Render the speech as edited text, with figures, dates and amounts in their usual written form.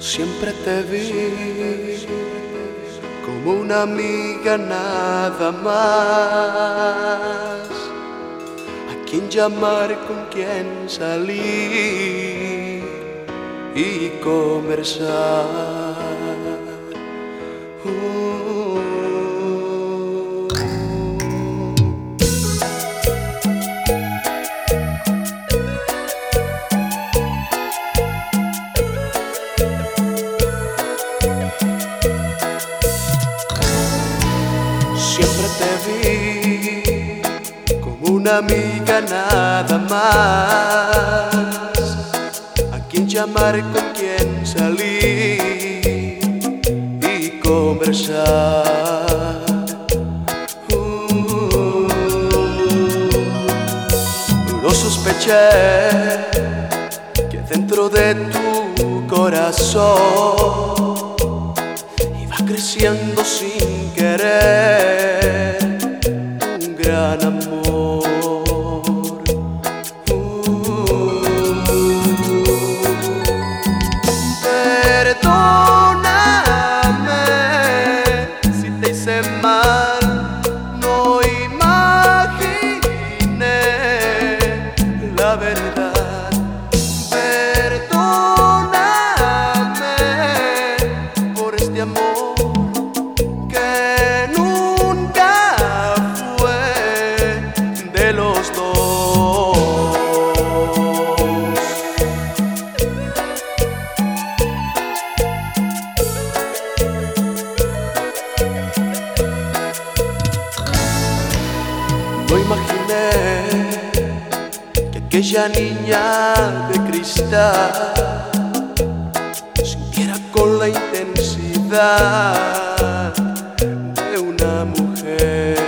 Siempre te vi como una amiga nada más, a quien llamar, con quien salir y conversar. Siempre te vi como una amiga nada más, a quien llamar, con quien salir y conversar. No sospeché que dentro de tu corazón iba creciendo sin querer un gran amor. Perdóname si te hice mal, no imaginé la verdad. Perdóname por este amor que nunca fue de los dos. No imaginé que aquella niña de cristal sintiera con la intensidad de una mujer.